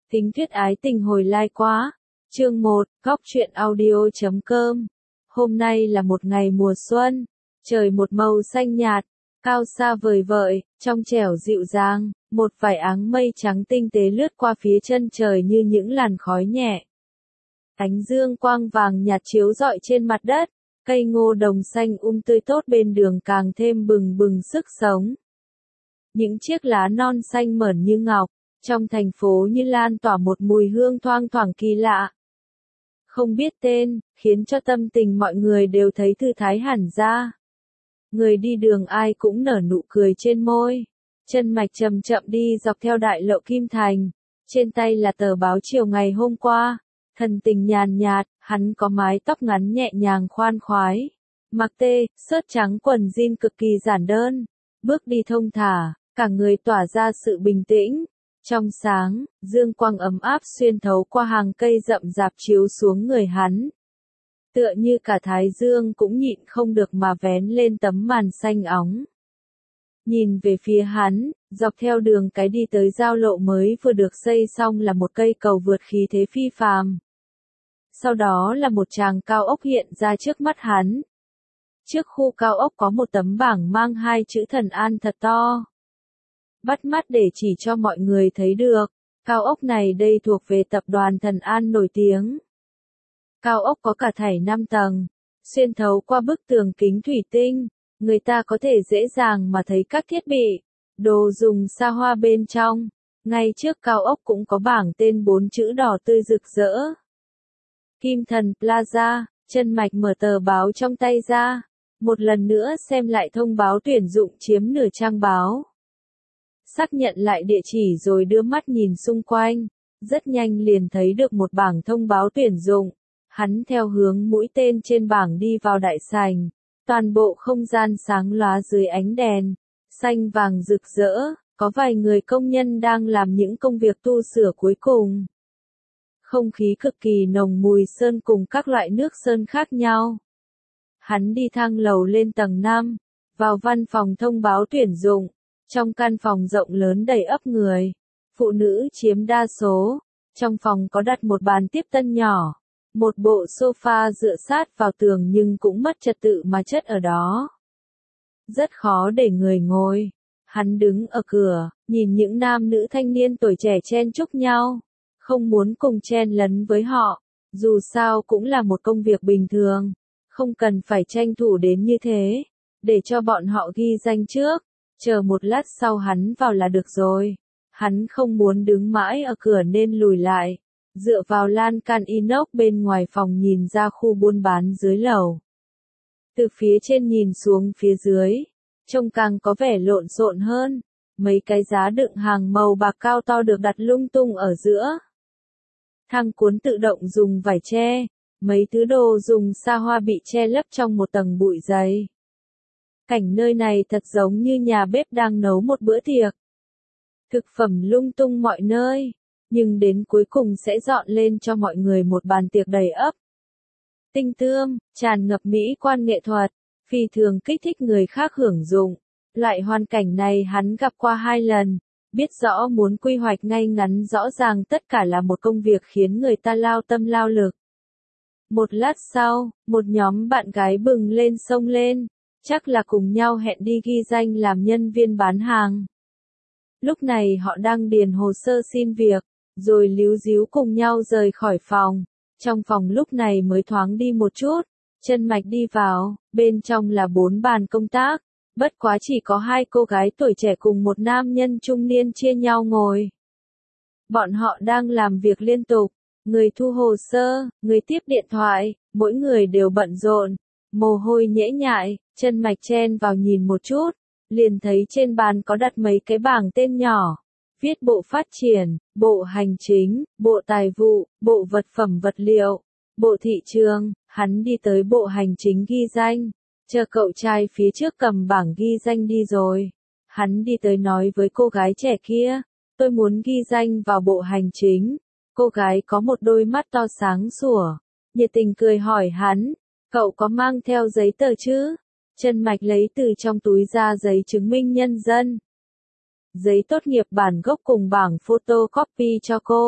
Tính thuyết ái tình hồi lai quá. Chương 1, Góc truyện audio.com. Hôm nay là một ngày mùa xuân, trời một màu xanh nhạt, cao xa vời vợi, trong trẻo dịu dàng, một vài áng mây trắng tinh tế lướt qua phía chân trời như những làn khói nhẹ. Ánh dương quang vàng nhạt chiếu rọi trên mặt đất, cây ngô đồng xanh tươi tốt bên đường càng thêm bừng bừng sức sống. Những chiếc lá non xanh mởn như ngọc, trong thành phố như lan tỏa một mùi hương thoang thoảng kỳ lạ. Không biết tên, khiến cho tâm tình mọi người đều thấy thư thái hẳn ra. Người đi đường ai cũng nở nụ cười trên môi. Chân Mạch chậm chậm đi dọc theo đại lộ Kim Thành. Trên tay là tờ báo chiều ngày hôm qua. Thần tình nhàn nhạt, hắn có mái tóc ngắn nhẹ nhàng khoan khoái. Mặc sớt trắng quần jean cực kỳ giản đơn. Bước đi thông thả, cả người tỏa ra sự bình tĩnh. Trong sáng, dương quang ấm áp xuyên thấu qua hàng cây rậm rạp chiếu xuống người hắn. Tựa như cả thái dương cũng nhịn không được mà vén lên tấm màn xanh óng. Nhìn về phía hắn, dọc theo đường cái đi tới giao lộ mới vừa được xây xong là một cây cầu vượt khí thế phi phàm. Sau đó là một tràng cao ốc hiện ra trước mắt hắn. Trước khu cao ốc có một tấm bảng mang hai chữ Thần An thật to. Bắt mắt để chỉ cho mọi người thấy được, cao ốc này đây thuộc về tập đoàn Thần An nổi tiếng. Cao ốc có cả thảy 5 tầng, xuyên thấu qua bức tường kính thủy tinh, người ta có thể dễ dàng mà thấy các thiết bị, đồ dùng xa hoa bên trong. Ngay trước cao ốc cũng có bảng tên 4 chữ đỏ tươi rực rỡ. Kim Thần Plaza. Chân Mạch mở tờ báo trong tay ra, một lần nữa xem lại thông báo tuyển dụng chiếm nửa trang báo. Xác nhận lại địa chỉ rồi đưa mắt nhìn xung quanh, rất nhanh liền thấy được một bảng thông báo tuyển dụng. Hắn theo hướng mũi tên trên bảng đi vào đại sảnh, toàn bộ không gian sáng lóa dưới ánh đèn, xanh vàng rực rỡ, có vài người công nhân đang làm những công việc tu sửa cuối cùng. Không khí cực kỳ nồng mùi sơn cùng các loại nước sơn khác nhau. Hắn đi thang lầu lên tầng 5, vào văn phòng thông báo tuyển dụng. Trong căn phòng rộng lớn đầy ắp người, phụ nữ chiếm đa số. Trong phòng có đặt một bàn tiếp tân nhỏ, một bộ sofa dựa sát vào tường nhưng cũng mất trật tự mà chất ở đó. Rất khó để người ngồi. Hắn đứng ở cửa, nhìn những nam nữ thanh niên tuổi trẻ chen chúc nhau, không muốn cùng chen lấn với họ, dù sao cũng là một công việc bình thường, không cần phải tranh thủ đến như thế, để cho bọn họ ghi danh trước. Chờ một lát sau hắn vào là được rồi. Hắn không muốn đứng mãi ở cửa nên lùi lại, dựa vào lan can inox bên ngoài phòng nhìn ra khu buôn bán dưới lầu. Từ phía trên nhìn xuống phía dưới, trông càng có vẻ lộn xộn hơn. Mấy cái giá đựng hàng màu bạc cao to được đặt lung tung ở giữa. Thang cuốn tự động dùng vải che, mấy thứ đồ dùng xa hoa bị che lấp trong một tầng bụi dày. Cảnh nơi này thật giống như nhà bếp đang nấu một bữa tiệc. Thực phẩm lung tung mọi nơi, nhưng đến cuối cùng sẽ dọn lên cho mọi người một bàn tiệc đầy ắp. Tinh tươm, tràn ngập mỹ quan nghệ thuật, phi thường kích thích người khác hưởng dụng. Loại hoàn cảnh này hắn gặp qua 2 lần, biết rõ muốn quy hoạch ngay ngắn rõ ràng tất cả là một công việc khiến người ta lao tâm lao lực. Một lát sau, một nhóm bạn gái bừng lên xông lên. Chắc là cùng nhau hẹn đi ghi danh làm nhân viên bán hàng. Lúc này họ đang điền hồ sơ xin việc, rồi líu ríu cùng nhau rời khỏi phòng. Trong phòng lúc này mới thoáng đi một chút, Chân Mạch đi vào, bên trong là 4 bàn công tác, bất quá chỉ có 2 cô gái tuổi trẻ cùng một nam nhân trung niên chia nhau ngồi. Bọn họ đang làm việc liên tục, người thu hồ sơ, người tiếp điện thoại, mỗi người đều bận rộn, mồ hôi nhễ nhại. Chân Mạch chen vào nhìn một chút, liền thấy trên bàn có đặt mấy cái bảng tên nhỏ, viết bộ phát triển, bộ hành chính, bộ tài vụ, bộ vật phẩm vật liệu, bộ thị trường. Hắn đi tới bộ hành chính ghi danh, chờ cậu trai phía trước cầm bảng ghi danh đi rồi. Hắn đi tới nói với cô gái trẻ kia, tôi muốn ghi danh vào bộ hành chính. Cô gái có một đôi mắt to sáng sủa, nhiệt tình cười hỏi hắn, cậu có mang theo giấy tờ chứ? Chân Mạch lấy từ trong túi ra giấy chứng minh nhân dân, giấy tốt nghiệp bản gốc cùng bảng photocopy cho cô.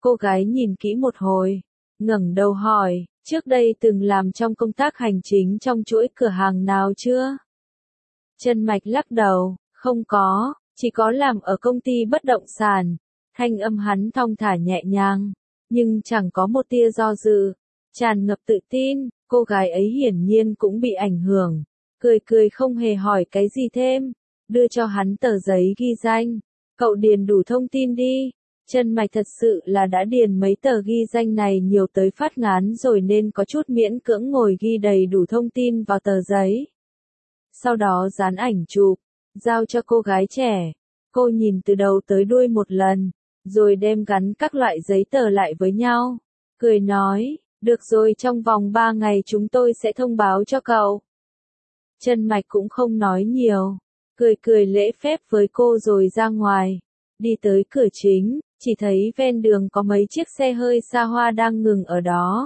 Cô gái nhìn kỹ một hồi, ngẩng đầu hỏi, trước đây từng làm trong công tác hành chính trong chuỗi cửa hàng nào chưa? Chân Mạch lắc đầu, không có, chỉ có làm ở công ty bất động sản. Thanh âm hắn thong thả nhẹ nhàng, nhưng chẳng có một tia do dự, tràn ngập tự tin. Cô gái ấy hiển nhiên cũng bị ảnh hưởng, cười cười không hề hỏi cái gì thêm, đưa cho hắn tờ giấy ghi danh. Cậu điền đủ thông tin đi. Chân Mạch thật sự là đã điền mấy tờ ghi danh này nhiều tới phát ngán rồi nên có chút miễn cưỡng ngồi ghi đầy đủ thông tin vào tờ giấy. Sau đó dán ảnh chụp, giao cho cô gái trẻ. Cô nhìn từ đầu tới đuôi một lần, rồi đem gắn các loại giấy tờ lại với nhau. Cười nói, được rồi, trong vòng 3 ngày chúng tôi sẽ thông báo cho cậu. Chân Mạch cũng không nói nhiều, cười cười lễ phép với cô rồi ra ngoài. Đi tới cửa chính, chỉ thấy ven đường có mấy chiếc xe hơi xa hoa đang ngừng ở đó.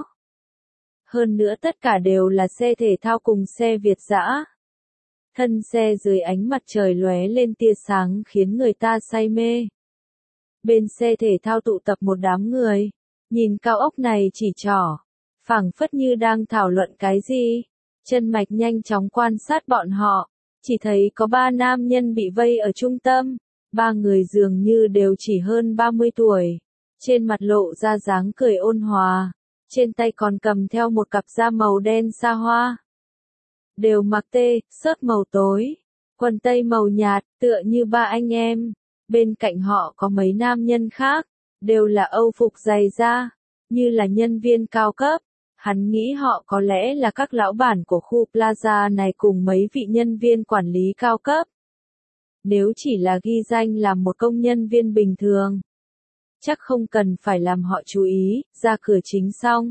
Hơn nữa tất cả đều là xe thể thao cùng xe Việt dã. Thân xe dưới ánh mặt trời lóe lên tia sáng khiến người ta say mê. Bên xe thể thao tụ tập một đám người, nhìn cao ốc này chỉ trỏ, phảng phất như đang thảo luận cái gì. Chân Mạch nhanh chóng quan sát bọn họ, chỉ thấy có 3 nam nhân bị vây ở trung tâm, 3 người dường như đều chỉ hơn 30 tuổi, trên mặt lộ ra dáng cười ôn hòa, trên tay còn cầm theo một cặp da màu đen xa hoa. Đều mặc sớt màu tối, quần tây màu nhạt, tựa như 3 anh em. Bên cạnh họ có mấy nam nhân khác, đều là âu phục dày da, như là nhân viên cao cấp. Hắn nghĩ họ có lẽ là các lão bản của khu plaza này cùng mấy vị nhân viên quản lý cao cấp. Nếu chỉ là ghi danh làm một công nhân viên bình thường, chắc không cần phải làm họ chú ý. Ra cửa chính xong,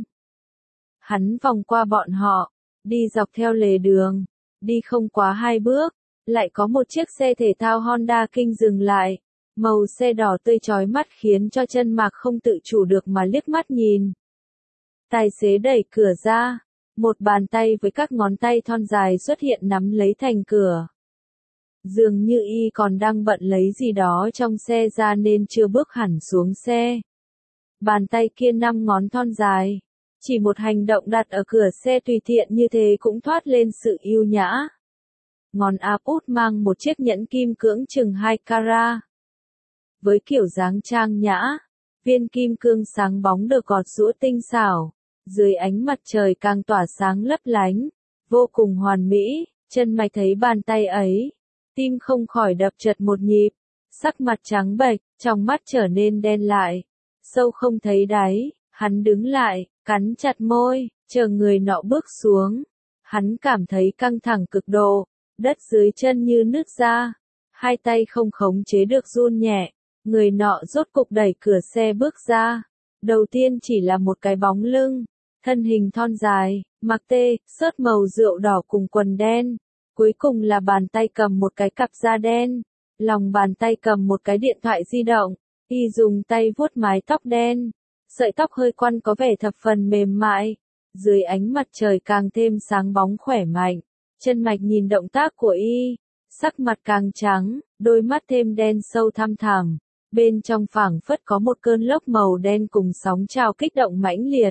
hắn vòng qua bọn họ, đi dọc theo lề đường, đi không quá 2 bước, lại có một chiếc xe thể thao Honda King dừng lại. Màu xe đỏ tươi chói mắt khiến cho Chân Mạc không tự chủ được mà liếc mắt nhìn. Tài xế đẩy cửa ra, một bàn tay với các ngón tay thon dài xuất hiện nắm lấy thành cửa. Dường như y còn đang bận lấy gì đó trong xe ra nên chưa bước hẳn xuống xe. Bàn tay kia 5 ngón thon dài, chỉ một hành động đặt ở cửa xe tùy tiện như thế cũng thoát lên sự yêu nhã. Ngón áp út mang một chiếc nhẫn kim cương chừng 2 carat. Với kiểu dáng trang nhã, viên kim cương sáng bóng được gọt giũa tinh xảo, dưới ánh mặt trời càng tỏa sáng lấp lánh, vô cùng hoàn mỹ. Chân Mạch thấy bàn tay ấy, tim không khỏi đập chợt một nhịp, sắc mặt trắng bệch, trong mắt trở nên đen lại, sâu không thấy đáy. Hắn đứng lại, cắn chặt môi, chờ người nọ bước xuống. Hắn cảm thấy căng thẳng cực độ, đất dưới chân như nứt ra, hai tay không khống chế được run nhẹ. Người nọ rốt cục đẩy cửa xe bước ra. Đầu tiên chỉ là một cái bóng lưng, thân hình thon dài, mặc sớt màu rượu đỏ cùng quần đen. Cuối cùng là bàn tay cầm một cái cặp da đen, lòng bàn tay cầm một cái điện thoại di động. Y dùng tay vuốt mái tóc đen, sợi tóc hơi quăn có vẻ thập phần mềm mại, dưới ánh mặt trời càng thêm sáng bóng khỏe mạnh. Chân Mạch nhìn động tác của y, sắc mặt càng trắng, đôi mắt thêm đen sâu thăm thẳm. Bên trong phảng phất có một cơn lốc màu đen cùng sóng trào kích động mãnh liệt.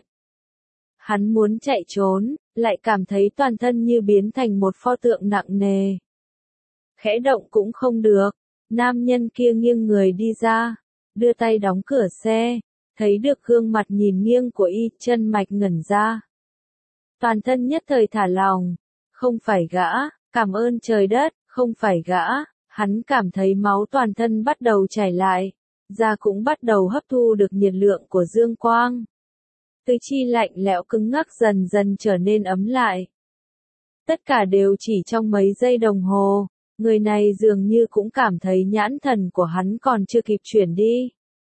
Hắn muốn chạy trốn, lại cảm thấy toàn thân như biến thành một pho tượng nặng nề. Khẽ động cũng không được. Nam nhân kia nghiêng người đi ra, đưa tay đóng cửa xe, thấy được gương mặt nhìn nghiêng của y. Chân Mạch ngẩn ra. Toàn thân nhất thời thả lỏng. Không phải gã, cảm ơn trời đất, không phải gã. Hắn cảm thấy máu toàn thân bắt đầu chảy lại, da cũng bắt đầu hấp thu được nhiệt lượng của dương quang. Tứ chi lạnh lẽo cứng ngắc dần dần trở nên ấm lại. Tất cả đều chỉ trong mấy giây đồng hồ, người này dường như cũng cảm thấy nhãn thần của hắn còn chưa kịp chuyển đi.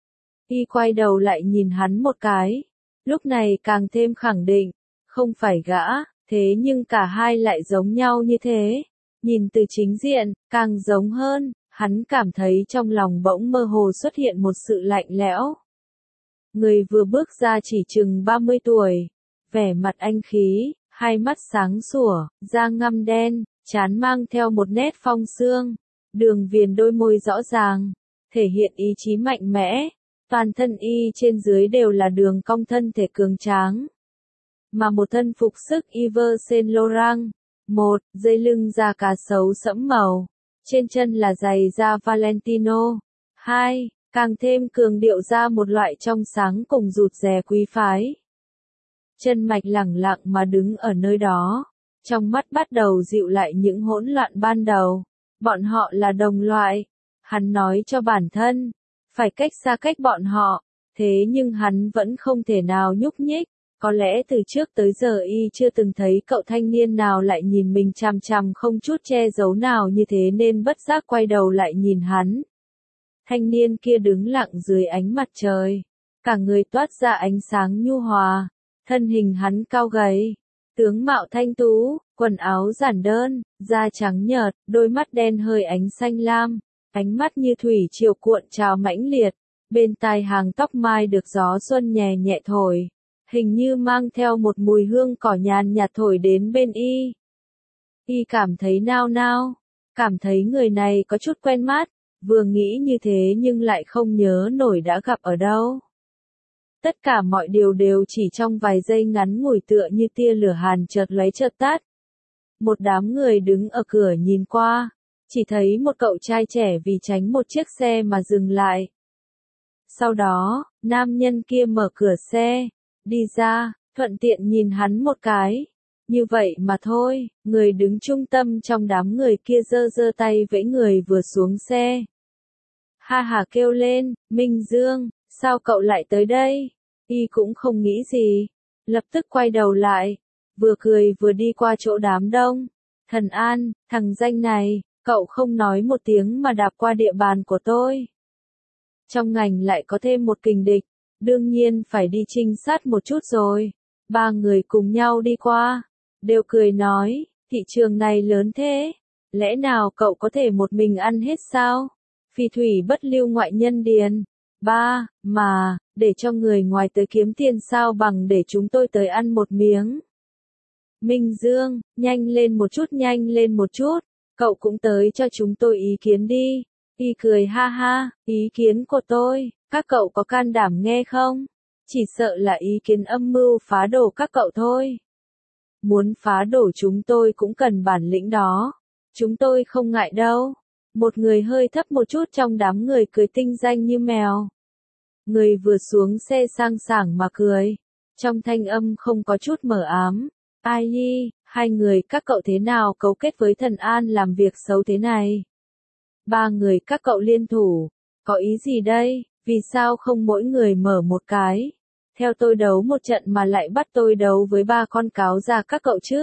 Y quay đầu lại nhìn hắn một cái, lúc này càng thêm khẳng định, không phải gã, thế nhưng cả hai lại giống nhau như thế. Nhìn từ chính diện, càng giống hơn, hắn cảm thấy trong lòng bỗng mơ hồ xuất hiện một sự lạnh lẽo. Người vừa bước ra chỉ chừng 30 tuổi, vẻ mặt anh khí, hai mắt sáng sủa, da ngăm đen, trán mang theo một nét phong sương, đường viền đôi môi rõ ràng, thể hiện ý chí mạnh mẽ. Toàn thân y trên dưới đều là đường cong thân thể cường tráng. Mà một thân phục sức Yves Saint Laurent. 1. Dây lưng da cá sấu sẫm màu. Trên chân là giày da Valentino. 2. Càng thêm cường điệu ra một loại trong sáng cùng rụt rè quý phái. Chân mạch lẳng lặng mà đứng ở nơi đó. Trong mắt bắt đầu dịu lại những hỗn loạn ban đầu. Bọn họ là đồng loại. Hắn nói cho bản thân. Phải cách xa cách bọn họ. Thế nhưng hắn vẫn không thể nào nhúc nhích. Có lẽ từ trước tới giờ y chưa từng thấy cậu thanh niên nào lại nhìn mình chằm chằm không chút che giấu nào như thế nên bất giác quay đầu lại nhìn hắn. Thanh niên kia đứng lặng dưới ánh mặt trời. Cả người toát ra ánh sáng nhu hòa. Thân hình hắn cao gầy. Tướng mạo thanh tú, quần áo giản đơn, da trắng nhợt, đôi mắt đen hơi ánh xanh lam. Ánh mắt như thủy triều cuộn trào mãnh liệt. Bên tai hàng tóc mai được gió xuân nhẹ nhẹ thổi. Hình như mang theo một mùi hương cỏ nhàn nhạt thổi đến bên y. Y cảm thấy nao nao, cảm thấy người này có chút quen mắt, vừa nghĩ như thế nhưng lại không nhớ nổi đã gặp ở đâu. Tất cả mọi điều đều chỉ trong vài giây ngắn ngủi tựa như tia lửa hàn chợt lóe chợt tắt. Một đám người đứng ở cửa nhìn qua, chỉ thấy một cậu trai trẻ vì tránh một chiếc xe mà dừng lại. Sau đó, nam nhân kia mở cửa xe. Đi ra, thuận tiện nhìn hắn một cái. Như vậy mà thôi, người đứng trung tâm trong đám người kia giơ giơ tay vẫy người vừa xuống xe. Ha ha kêu lên, Minh Dương, sao cậu lại tới đây? Y cũng không nghĩ gì. Lập tức quay đầu lại, vừa cười vừa đi qua chỗ đám đông. Thần An, thằng danh này, cậu không nói một tiếng mà đạp qua địa bàn của tôi. Trong ngành lại có thêm một kình địch. Đương nhiên phải đi trinh sát một chút rồi. Ba người cùng nhau đi qua. Đều cười nói, thị trường này lớn thế. Lẽ nào cậu có thể một mình ăn hết sao? Phi thủy bất lưu ngoại nhân điền. Ba, mà, để cho người ngoài tới kiếm tiền sao bằng để chúng tôi tới ăn một miếng. Minh Dương, nhanh lên một chút nhanh lên một chút. Cậu cũng tới cho chúng tôi ý kiến đi. Y cười ha ha, ý kiến của tôi. Các cậu có can đảm nghe không? Chỉ sợ là ý kiến âm mưu phá đổ các cậu thôi. Muốn phá đổ chúng tôi cũng cần bản lĩnh đó. Chúng tôi không ngại đâu. Một người hơi thấp một chút trong đám người cười tinh danh như mèo. Người vừa xuống xe sang sảng mà cười. Trong thanh âm không có chút mờ ám. Ai nhi, hai người các cậu thế nào cấu kết với Thần An làm việc xấu thế này? Ba người các cậu liên thủ. Có ý gì đây? Vì sao không mỗi người mở một cái? Theo tôi đấu một trận mà lại bắt tôi đấu với ba con cáo già các cậu chứ?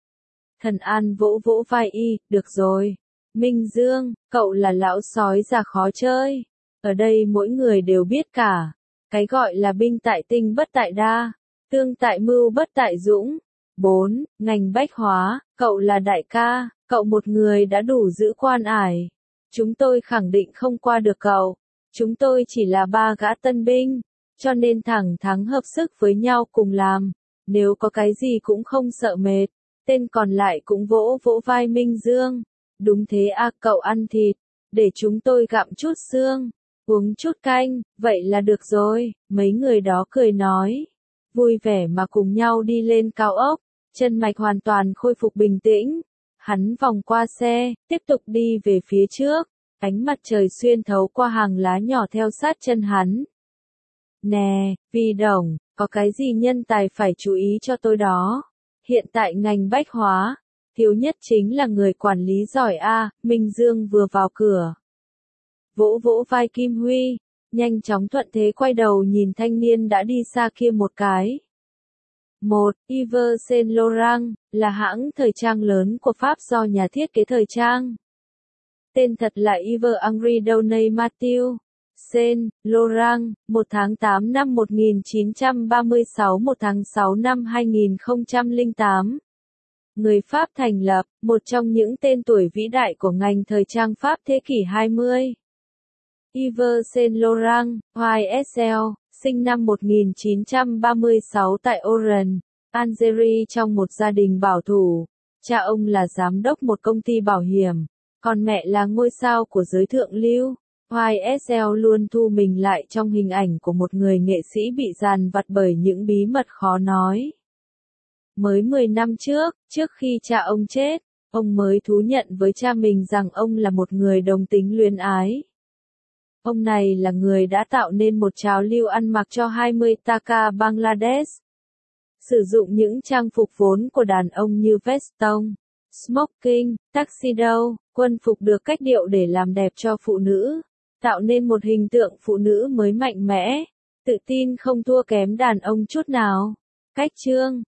Thần An vỗ vỗ vai y, được rồi. Minh Dương, cậu là lão sói già khó chơi. Ở đây mỗi người đều biết cả. Cái gọi là binh tại tinh bất tại đa. Tương tại mưu bất tại dũng. 4. Ngành bách hóa, cậu là đại ca, cậu một người đã đủ giữ quan ải. Chúng tôi khẳng định không qua được cậu. Chúng tôi chỉ là ba gã tân binh, cho nên thẳng thắn hợp sức với nhau cùng làm. Nếu có cái gì cũng không sợ mệt. Tên còn lại cũng vỗ vỗ vai Minh Dương. Đúng thế à, cậu ăn thịt, để chúng tôi gặm chút xương, uống chút canh, vậy là được rồi. Mấy người đó cười nói, vui vẻ mà cùng nhau đi lên cao ốc. Chân mạch hoàn toàn khôi phục bình tĩnh. Hắn vòng qua xe, tiếp tục đi về phía trước. Ánh mặt trời xuyên thấu qua hàng lá nhỏ theo sát chân hắn. Nè, Vi Đồng, có cái gì nhân tài phải chú ý cho tôi đó. Hiện tại ngành bách hóa, thiếu nhất chính là người quản lý giỏi a. Minh Dương vừa vào cửa. Vỗ vỗ vai Kim Huy, nhanh chóng thuận thế quay đầu nhìn thanh niên đã đi xa kia một cái. 1. Yves Saint Laurent, là hãng thời trang lớn của Pháp do nhà thiết kế thời trang. Tên thật là Yves Henri Downey Mathieu. Saint Laurent, 1 tháng 8 năm 1936 1 tháng 6 năm 2008. Người Pháp thành lập, một trong những tên tuổi vĩ đại của ngành thời trang Pháp thế kỷ 20. Yves Saint Laurent, YSL, sinh năm 1936 tại Oran, Algeria trong một gia đình bảo thủ. Cha ông là giám đốc một công ty bảo hiểm, còn mẹ là ngôi sao của giới thượng lưu. YSL luôn thu mình lại trong hình ảnh của một người nghệ sĩ bị dằn vặt bởi những bí mật khó nói. Mới 10 năm trước khi cha ông chết, ông mới thú nhận với cha mình rằng ông là một người đồng tính luyến ái. Ông này là người đã tạo nên một trào lưu ăn mặc cho 20 Taka Bangladesh. Sử dụng những trang phục vốn của đàn ông như veston, smoking, tuxedo, quân phục được cách điệu để làm đẹp cho phụ nữ, tạo nên một hình tượng phụ nữ mới mạnh mẽ, tự tin không thua kém đàn ông chút nào. Cách chương